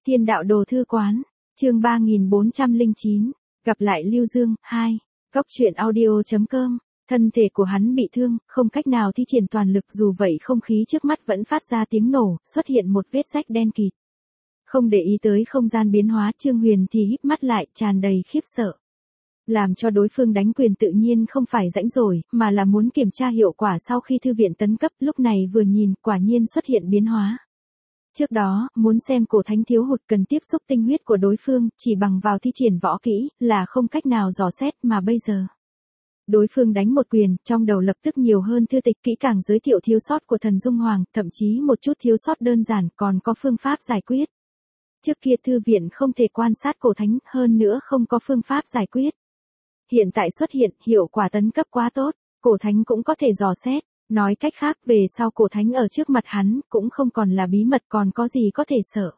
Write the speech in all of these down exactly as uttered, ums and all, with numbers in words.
Thiên đạo đồ thư quán, chương ba nghìn bốn trăm lẻ chín, gặp lại Lưu Dương, hai, Cóc truyện audio chấm com, thân thể của hắn bị thương, không cách nào thi triển toàn lực dù vậy không khí trước mắt vẫn phát ra tiếng nổ, xuất hiện một vết rách đen kịt. Không để ý tới không gian biến hóa, Trương Huyền thì híp mắt lại, tràn đầy khiếp sợ. Làm cho đối phương đánh quyền tự nhiên không phải rãnh rồi, mà là muốn kiểm tra hiệu quả sau khi thư viện tấn cấp, lúc này vừa nhìn, quả nhiên xuất hiện biến hóa. Trước đó, muốn xem cổ thánh thiếu hụt cần tiếp xúc tinh huyết của đối phương, chỉ bằng vào thi triển võ kỹ, là không cách nào dò xét mà bây giờ. Đối phương đánh một quyền, trong đầu lập tức nhiều hơn thư tịch kỹ càng giới thiệu thiếu sót của thần Dung Hoàng, thậm chí một chút thiếu sót đơn giản còn có phương pháp giải quyết. Trước kia thư viện không thể quan sát cổ thánh, hơn nữa không có phương pháp giải quyết. Hiện tại xuất hiện, hiệu quả tấn cấp quá tốt, cổ thánh cũng có thể dò xét. Nói cách khác, về sau cổ thánh ở trước mặt hắn, cũng không còn là bí mật, còn có gì có thể sợ.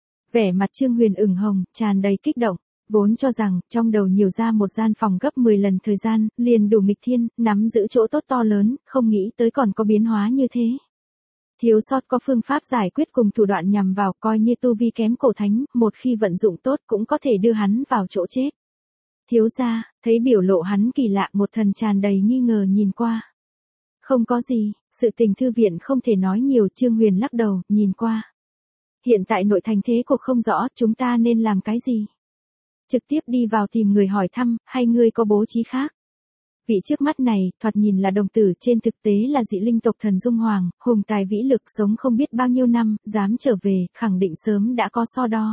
Vẻ mặt Trương Huyền ửng hồng, tràn đầy kích động, vốn cho rằng, trong đầu nhiều ra một gian phòng gấp mười lần thời gian, liền đủ nghịch thiên, nắm giữ chỗ tốt to lớn, không nghĩ tới còn có biến hóa như thế. Thiếu sót có phương pháp giải quyết cùng thủ đoạn nhằm vào, coi như tu vi kém cổ thánh, một khi vận dụng tốt cũng có thể đưa hắn vào chỗ chết. Thiếu gia, thấy biểu lộ hắn kỳ lạ, một thần tràn đầy nghi ngờ nhìn qua. Không có gì, sự tình thư viện không thể nói nhiều, Trương Huyền lắc đầu, nhìn qua. Hiện tại nội thành thế cục không rõ, chúng ta nên làm cái gì? Trực tiếp đi vào tìm người hỏi thăm, hay ngươi có bố trí khác? Vị trước mắt này, thoạt nhìn là đồng tử, trên thực tế là dị linh tộc thần Dung Hoàng, hùng tài vĩ lực, sống không biết bao nhiêu năm, dám trở về, khẳng định sớm đã có so đo.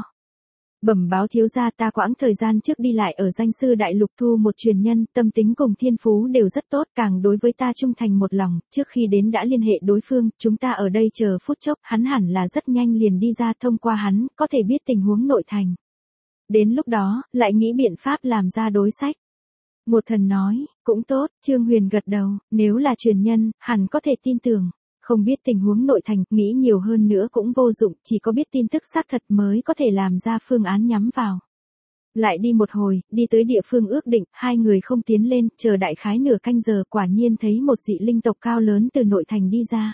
Bẩm báo thiếu gia, ta quãng thời gian trước đi lại ở danh sư đại lục thu một truyền nhân, tâm tính cùng thiên phú đều rất tốt, càng đối với ta trung thành một lòng, trước khi đến đã liên hệ đối phương, chúng ta ở đây chờ phút chốc, hắn hẳn là rất nhanh liền đi ra, thông qua hắn, có thể biết tình huống nội thành. Đến lúc đó, lại nghĩ biện pháp làm ra đối sách. Một thần nói, cũng tốt, Trương Huyền gật đầu, nếu là truyền nhân, hẳn có thể tin tưởng. Không biết tình huống nội thành, nghĩ nhiều hơn nữa cũng vô dụng, chỉ có biết tin tức xác thật mới có thể làm ra phương án nhắm vào. Lại đi một hồi, đi tới địa phương ước định, hai người không tiến lên, chờ đại khái nửa canh giờ, quả nhiên thấy một dị linh tộc cao lớn từ nội thành đi ra.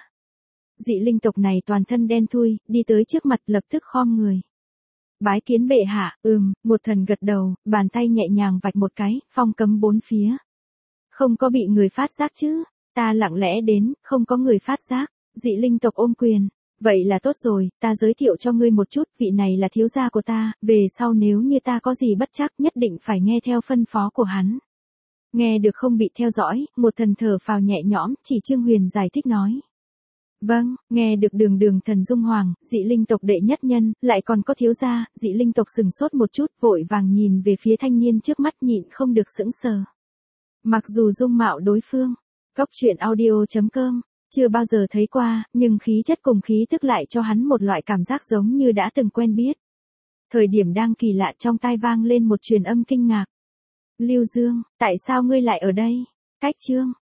Dị linh tộc này toàn thân đen thui, đi tới trước mặt lập tức khom người. Bái kiến bệ hạ, ừm, một thần gật đầu, bàn tay nhẹ nhàng vạch một cái, phong cấm bốn phía. Không có bị người phát giác chứ? Ta lặng lẽ đến, không có người phát giác, dị linh tộc ôm quyền. Vậy là tốt rồi, ta giới thiệu cho ngươi một chút, vị này là thiếu gia của ta, về sau nếu như ta có gì bất chắc, nhất định phải nghe theo phân phó của hắn. Nghe được không bị theo dõi, một thần thở phào nhẹ nhõm, chỉ Trương Huyền giải thích nói. Vâng, nghe được đường đường thần Dung Hoàng, dị linh tộc đệ nhất nhân, lại còn có thiếu gia, dị linh tộc sừng sốt một chút, vội vàng nhìn về phía thanh niên trước mắt, nhịn không được sững sờ. Mặc dù dung mạo đối phương, Cóc truyện audio chấm com, chưa bao giờ thấy qua, nhưng khí chất cùng khí tức lại cho hắn một loại cảm giác giống như đã từng quen biết. Thời điểm đang kỳ lạ, trong tai vang lên một truyền âm kinh ngạc. Lưu Dương, tại sao ngươi lại ở đây? Cách chương,